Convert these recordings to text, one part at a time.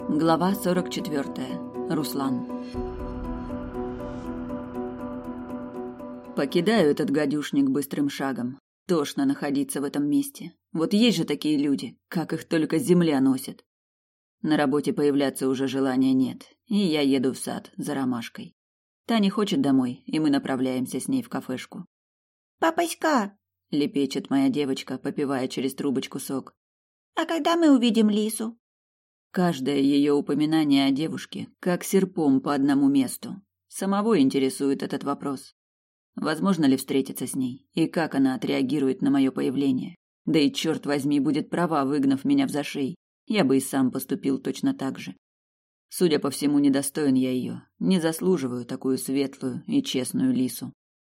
Глава 44. Руслан. Покидаю этот гадюшник быстрым шагом. Тошно находиться в этом месте. Вот есть же такие люди, как их только земля носит. На работе появляться уже желания нет, и я еду в сад за ромашкой. Таня хочет домой, и мы направляемся с ней в кафешку. «Папаська!» – лепечет моя девочка, попивая через трубочку сок. «А когда мы увидим Лису?» Каждое ее упоминание о девушке, как серпом по одному месту. Самого интересует этот вопрос. Возможно ли встретиться с ней, и как она отреагирует на мое появление? Да и, черт возьми, будет права, выгнав меня в зашей. Я бы и сам поступил точно так же. Судя по всему, недостоин я ее, не заслуживаю такую светлую и честную Лису.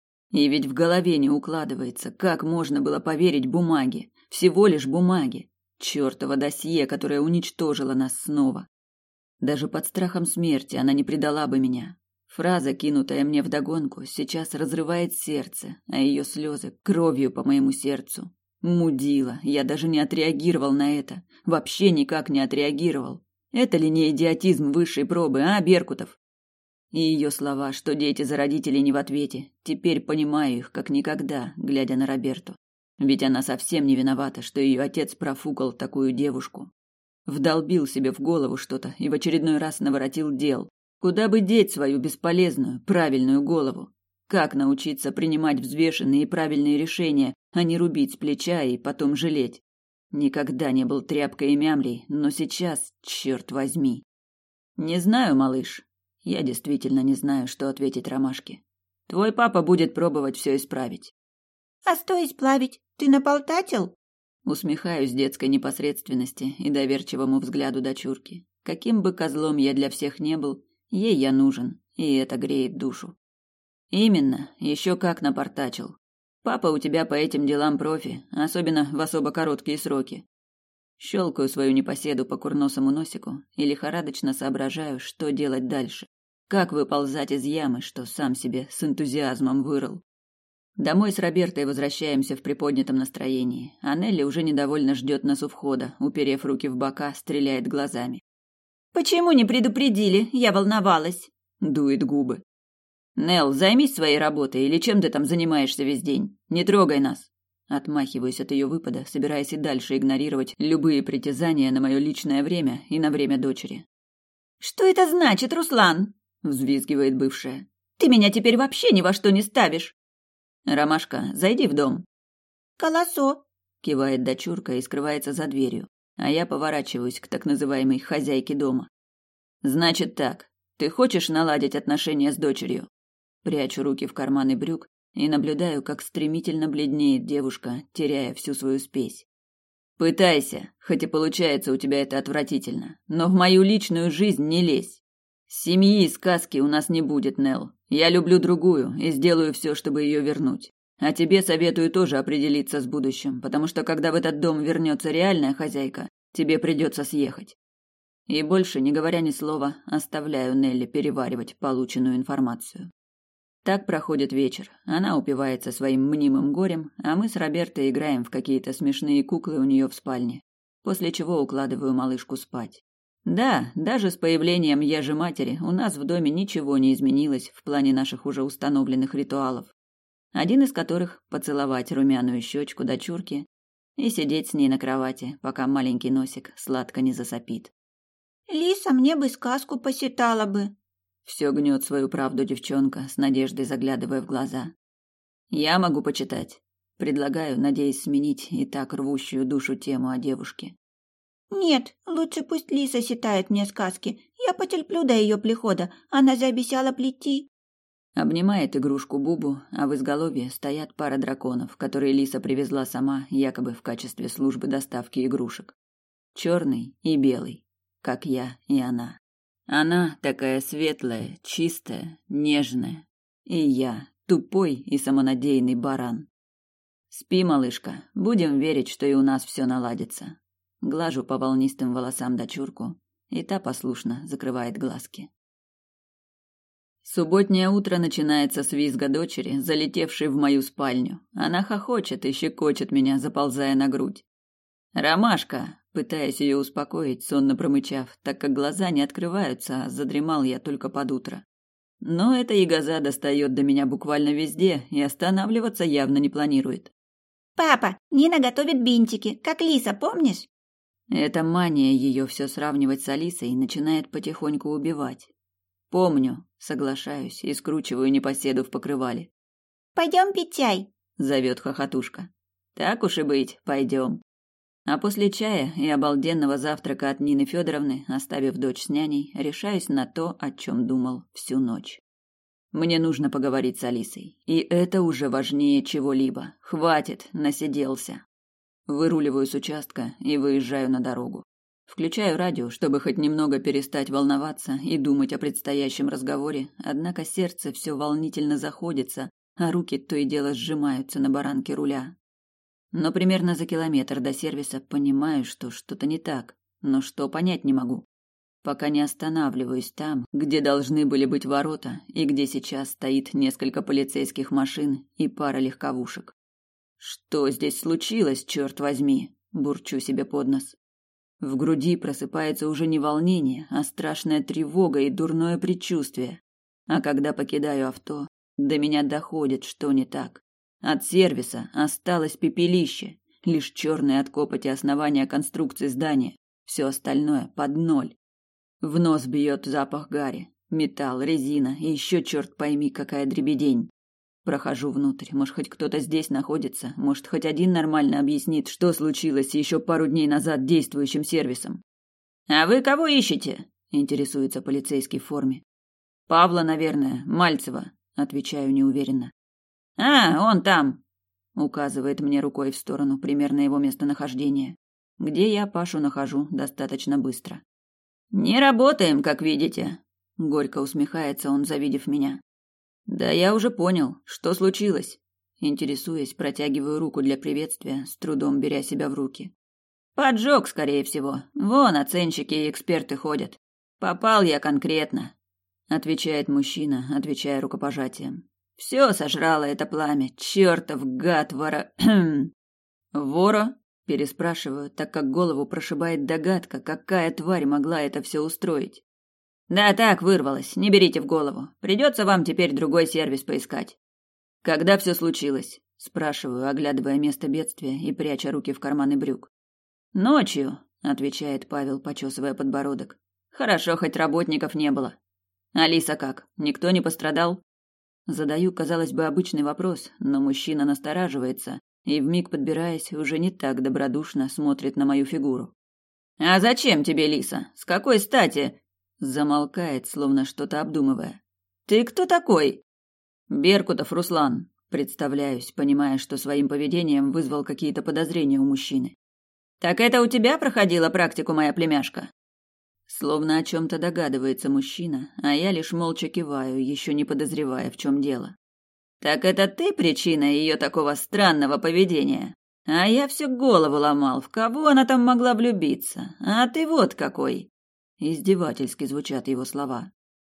И ведь в голове не укладывается, как можно было поверить бумаге, всего лишь бумаге. Чёртово досье, которое уничтожило нас снова. Даже под страхом смерти она не предала бы меня. Фраза, кинутая мне вдогонку, сейчас разрывает сердце, а ее слезы кровью по моему сердцу. Мудила, я даже не отреагировал на это. Вообще никак не отреагировал. Это ли не идиотизм высшей пробы, а, Беркутов? И ее слова, что дети за родителей не в ответе, теперь понимаю их как никогда, глядя на Роберту. Ведь она совсем не виновата, что ее отец профукал такую девушку. Вдолбил себе в голову что-то и в очередной раз наворотил дел. Куда бы деть свою бесполезную, правильную голову? Как научиться принимать взвешенные и правильные решения, а не рубить с плеча и потом жалеть? Никогда не был тряпкой и мямлей, но сейчас, черт возьми. Не знаю, малыш. Я действительно не знаю, что ответить Ромашке. Твой папа будет пробовать все исправить. «А что исправить? Ты напалтатил?» Усмехаюсь детской непосредственности и доверчивому взгляду дочурки. Каким бы козлом я для всех не был, ей я нужен, и это греет душу. Именно, еще как напортачил. Папа у тебя по этим делам профи, особенно в особо короткие сроки. Щелкаю свою непоседу по курносому носику и лихорадочно соображаю, что делать дальше. Как выползать из ямы, что сам себе с энтузиазмом вырыл. Домой с Робертой возвращаемся в приподнятом настроении, а Нелли уже недовольно ждет нас у входа, уперев руки в бока, стреляет глазами. «Почему не предупредили? Я волновалась!» Дует губы. «Нелл, займись своей работой или чем ты там занимаешься весь день? Не трогай нас!» Отмахиваюсь от ее выпада, собираясь и дальше игнорировать любые притязания на мое личное время и на время дочери. «Что это значит, Руслан?» Взвизгивает бывшая. «Ты меня теперь вообще ни во что не ставишь!» «Ромашка, зайди в дом!» «Колосо!» Кивает дочурка и скрывается за дверью, а я поворачиваюсь к так называемой хозяйке дома. «Значит так, ты хочешь наладить отношения с дочерью?» Прячу руки в карманы брюк и наблюдаю, как стремительно бледнеет девушка, теряя всю свою спесь. «Пытайся, хоть и получается у тебя это отвратительно, но в мою личную жизнь не лезь. Семьи и сказки у нас не будет, Нелл. Я люблю другую и сделаю все, чтобы ее вернуть. А тебе советую тоже определиться с будущим, потому что когда в этот дом вернется реальная хозяйка, тебе придется съехать». И больше, не говоря ни слова, оставляю Нелли переваривать полученную информацию. Так проходит вечер. Она упивается своим мнимым горем, а мы с Робертой играем в какие-то смешные куклы у нее в спальне, после чего укладываю малышку спать. Да, даже с появлением я же матери у нас в доме ничего не изменилось в плане наших уже установленных ритуалов. Один из которых – поцеловать румяную щечку дочурки и сидеть с ней на кровати, пока маленький носик сладко не засопит. «Лиса мне бы сказку посчитала бы». Все гнет свою правду девчонка, с надеждой заглядывая в глаза. «Я могу почитать». Предлагаю, надеясь сменить и так рвущую душу тему о девушке. «Нет, лучше пусть Лиса читает мне сказки. Я потерплю до ее прихода. Она же обещала прийти». Обнимает игрушку Бубу, а в изголовье стоят пара драконов, которые Лиса привезла сама, якобы в качестве службы доставки игрушек. Черный и белый, как я и она. Она такая светлая, чистая, нежная. И я тупой и самонадеянный баран. Спи, малышка, будем верить, что и у нас все наладится. Глажу по волнистым волосам дочурку, и та послушно закрывает глазки. Субботнее утро начинается с визга дочери, залетевшей в мою спальню. Она хохочет и щекочет меня, заползая на грудь. «Ромашка, пытаясь ее успокоить, сонно промычав, так как глаза не открываются, а задремал я только под утро. Но эта ягоза достает до меня буквально везде и останавливаться явно не планирует. «Папа, Нина готовит бинтики, как Лиса, помнишь?» Эта мания ее все сравнивать с Алисой начинает потихоньку убивать. Помню, соглашаюсь и скручиваю непоседу в покрывале. «Пойдем пить чай», — зовет хохотушка. Так уж и быть, пойдем. А после чая и обалденного завтрака от Нины Федоровны, оставив дочь с няней, решаюсь на то, о чем думал всю ночь. Мне нужно поговорить с Алисой, и это уже важнее чего-либо. Хватит, насиделся. Выруливаю с участка и выезжаю на дорогу. Включаю радио, чтобы хоть немного перестать волноваться и думать о предстоящем разговоре, однако сердце все волнительно заходится, а руки то и дело сжимаются на баранке руля. Но примерно за километр до сервиса понимаю, что что-то не так, но что понять не могу. Пока не останавливаюсь там, где должны были быть ворота и где сейчас стоит несколько полицейских машин и пара легковушек. Что здесь случилось, черт возьми? Бурчу себе под нос. В груди просыпается уже не волнение, а страшная тревога и дурное предчувствие. А когда покидаю авто, до меня доходит, что не так. От сервиса осталось пепелище, лишь черные от копоти основания конструкции здания, все остальное под ноль. В нос бьет запах гари, металл, резина и еще черт пойми какая дребедень. Прохожу внутрь, может хоть кто-то здесь находится, может хоть один нормально объяснит, что случилось еще пару дней назад действующим сервисом. «А вы кого ищете?» – интересуется полицейский в форме. «Павла, наверное, Мальцева», – отвечаю неуверенно. «А, он там!» — указывает мне рукой в сторону примерно его местонахождения, где я Пашу нахожу достаточно быстро. «Не работаем, как видите», — горько усмехается он, завидев меня. «Да я уже понял, что случилось?» Интересуясь, протягиваю руку для приветствия, с трудом беря себя в руки. «Поджог, скорее всего. Вон оценщики и эксперты ходят. Попал я конкретно», — отвечает мужчина, отвечая рукопожатием. Все сожрало это пламя, чертов гад вора... Вора? Переспрашиваю, так как голову прошибает догадка, какая тварь могла это все устроить. Да так, вырвалось, не берите в голову. Придется вам теперь другой сервис поискать. Когда все случилось? Спрашиваю, оглядывая место бедствия и пряча руки в карманы брюк. Ночью, отвечает Павел, почесывая подбородок. Хорошо, хоть работников не было. Алиса как? Никто не пострадал? Задаю, казалось бы, обычный вопрос, но мужчина настораживается и, вмиг подбираясь, уже не так добродушно смотрит на мою фигуру. «А зачем тебе, Лиса? С какой стати?» Замолкает, словно что-то обдумывая. «Ты кто такой?» «Беркутов Руслан», представляюсь, понимая, что своим поведением вызвал какие-то подозрения у мужчины. «Так это у тебя проходила практику моя племяшка?» Словно о чем-то догадывается мужчина, а я лишь молча киваю, еще не подозревая, в чем дело. «Так это ты причина ее такого странного поведения? А я всю голову ломал, в кого она там могла влюбиться? А ты вот какой!» Издевательски звучат его слова.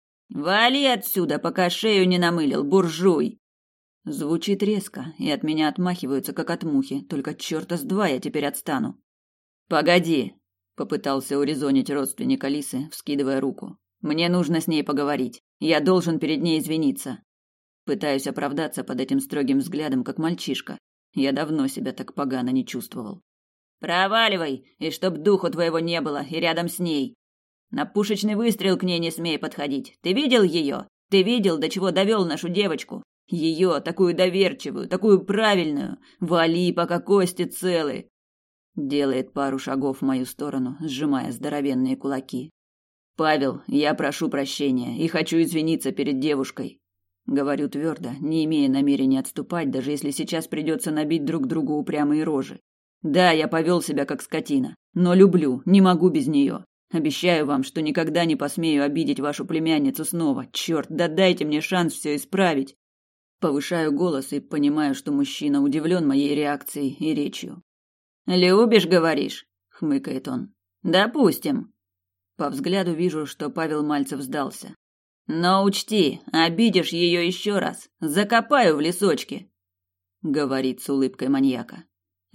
«Вали отсюда, пока шею не намылил, буржуй!» Звучит резко, и от меня отмахиваются, как от мухи, только черта с два я теперь отстану. «Погоди!» Попытался урезонить родственник Алисы, вскидывая руку. «Мне нужно с ней поговорить. Я должен перед ней извиниться». Пытаюсь оправдаться под этим строгим взглядом, как мальчишка. Я давно себя так погано не чувствовал. «Проваливай, и чтоб духу твоего не было, и рядом с ней. На пушечный выстрел к ней не смей подходить. Ты видел ее? Ты видел, до чего довел нашу девочку? Ее, такую доверчивую, такую правильную. Вали, пока кости целы». Делает пару шагов в мою сторону, сжимая здоровенные кулаки. «Павел, я прошу прощения и хочу извиниться перед девушкой». Говорю твердо, не имея намерения отступать, даже если сейчас придется набить друг другу упрямые рожи. Да, я повел себя как скотина, но люблю, не могу без нее. Обещаю вам, что никогда не посмею обидеть вашу племянницу снова. Черт, да дайте мне шанс все исправить. Повышаю голос и понимаю, что мужчина удивлен моей реакцией и речью. «Любишь, говоришь?» — хмыкает он. «Допустим». По взгляду вижу, что Павел Мальцев сдался. «Но учти, обидишь ее еще раз, закопаю в лесочке», — говорит с улыбкой маньяка.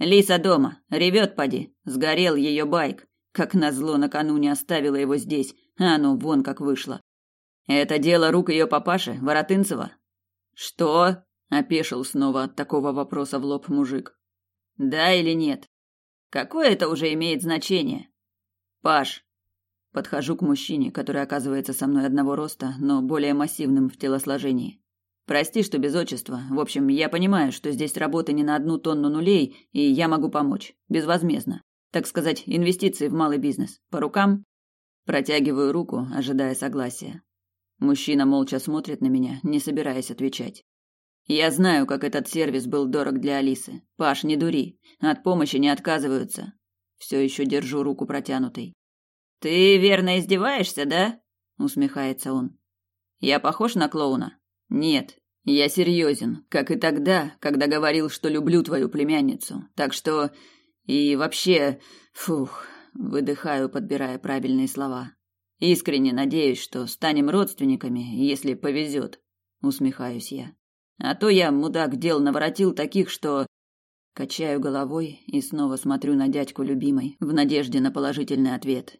Лиса дома, ревет поди, сгорел ее байк. Как назло, накануне оставила его здесь, а оно вон как вышло. Это дело рук ее папаши, Воротынцева? Что? Опешил снова от такого вопроса в лоб мужик. Да или нет? Какое это уже имеет значение? Паш. Подхожу к мужчине, который оказывается со мной одного роста, но более массивным в телосложении. Прости, что без отчества. В общем, я понимаю, что здесь работы не на 1 тонну нулей, и я могу помочь. Безвозмездно. Так сказать, инвестиции в малый бизнес. По рукам? Протягиваю руку, ожидая согласия. Мужчина молча смотрит на меня, не собираясь отвечать. Я знаю, как этот сервис был дорог для Алисы. Паш, не дури. От помощи не отказываются. Все еще держу руку протянутой. Ты верно издеваешься, да? Усмехается он. Я похож на клоуна? Нет, я серьезен, как и тогда, когда говорил, что люблю твою племянницу. Так что... И вообще... Фух, выдыхаю, подбирая правильные слова. Искренне надеюсь, что станем родственниками, если повезет. Усмехаюсь я. А то я, мудак, дел наворотил таких, что... Качаю головой и снова смотрю на дядьку любимой, в надежде на положительный ответ.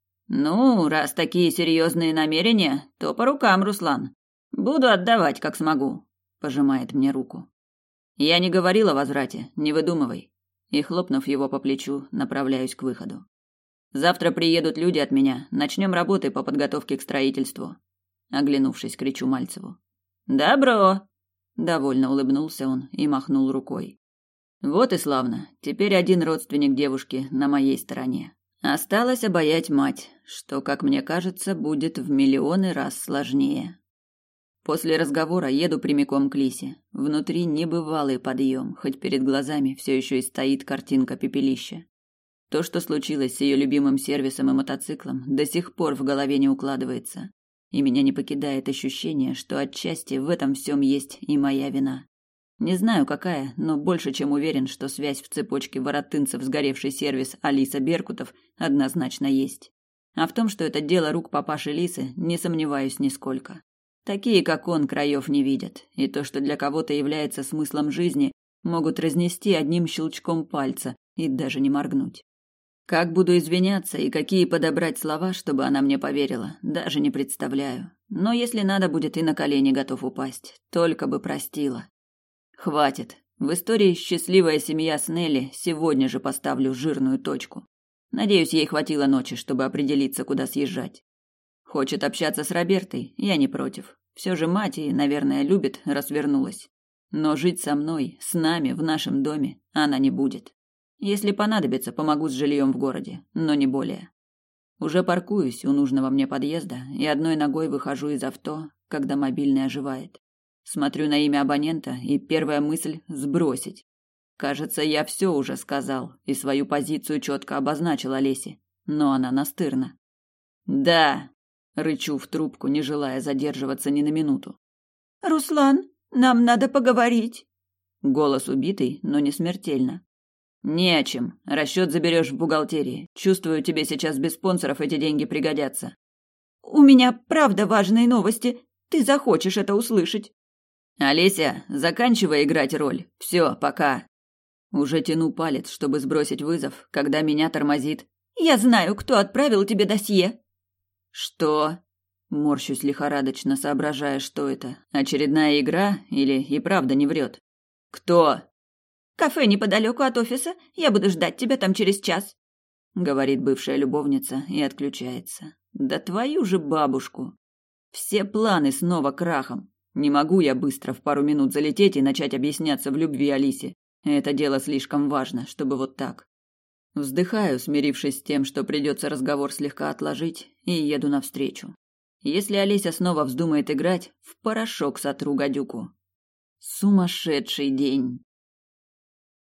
Ну, раз такие серьезные намерения, то по рукам, Руслан. Буду отдавать, как смогу. Пожимает мне руку. Я не говорил о возврате, не выдумывай. И, хлопнув его по плечу, направляюсь к выходу. Завтра приедут люди от меня, начнем работы по подготовке к строительству. Оглянувшись, кричу Мальцеву. Добро. Довольно улыбнулся он и махнул рукой. Вот и славно. Теперь один родственник девушки на моей стороне. Осталось обаять мать, что, как мне кажется, будет в миллионы раз сложнее. После разговора еду прямиком к Лисе. Внутри небывалый подъем, хоть перед глазами все еще и стоит картинка пепелища. То, что случилось с ее любимым сервисом и мотоциклом, до сих пор в голове не укладывается. И меня не покидает ощущение, что отчасти в этом всем есть и моя вина. Не знаю, какая, но больше чем уверен, что связь в цепочке воротынцев сгоревший сервис Алиса Беркутов однозначно есть. А в том, что это дело рук папаши Лисы, не сомневаюсь нисколько. Такие, как он, краев не видят, и то, что для кого-то является смыслом жизни, могут разнести одним щелчком пальца и даже не моргнуть. Как буду извиняться и какие подобрать слова, чтобы она мне поверила, даже не представляю. Но если надо будет, и на колени готов упасть, только бы простила. Хватит. В истории «Счастливая семья с Нелли» сегодня же поставлю жирную точку. Надеюсь, ей хватило ночи, чтобы определиться, куда съезжать. Хочет общаться с Робертой, я не против. Все же мать и, наверное, любит, раз вернулась. Но жить со мной, с нами, в нашем доме она не будет. Если понадобится, помогу с жильем в городе, но не более. Уже паркуюсь у нужного мне подъезда и одной ногой выхожу из авто, когда мобильный оживает. Смотрю на имя абонента, и первая мысль – сбросить. Кажется, я все уже сказал и свою позицию четко обозначил Олесе, но она настырна. «Да!» – рычу в трубку, не желая задерживаться ни на минуту. «Руслан, нам надо поговорить». Голос убитый, но не смертельно. «Не о чем. Расчет заберешь в бухгалтерии. Чувствую, тебе сейчас без спонсоров эти деньги пригодятся». «У меня правда важные новости. Ты захочешь это услышать». «Олеся, заканчивай играть роль. Все, пока». Уже тяну палец, чтобы сбросить вызов, когда меня тормозит. «Я знаю, кто отправил тебе досье». «Что?» Морщусь лихорадочно, соображая, что это. Очередная игра или и правда не врет? «Кто?» «Кафе неподалеку от офиса. Я буду ждать тебя там через час», — говорит бывшая любовница и отключается. «Да твою же бабушку! Все планы снова крахом. Не могу я быстро в пару минут залететь и начать объясняться в любви Алисе. Это дело слишком важно, чтобы вот так». Вздыхаю, смирившись с тем, что придется разговор слегка отложить, и еду навстречу. Если Олеся снова вздумает играть, в порошок сотру гадюку. Сумасшедший день.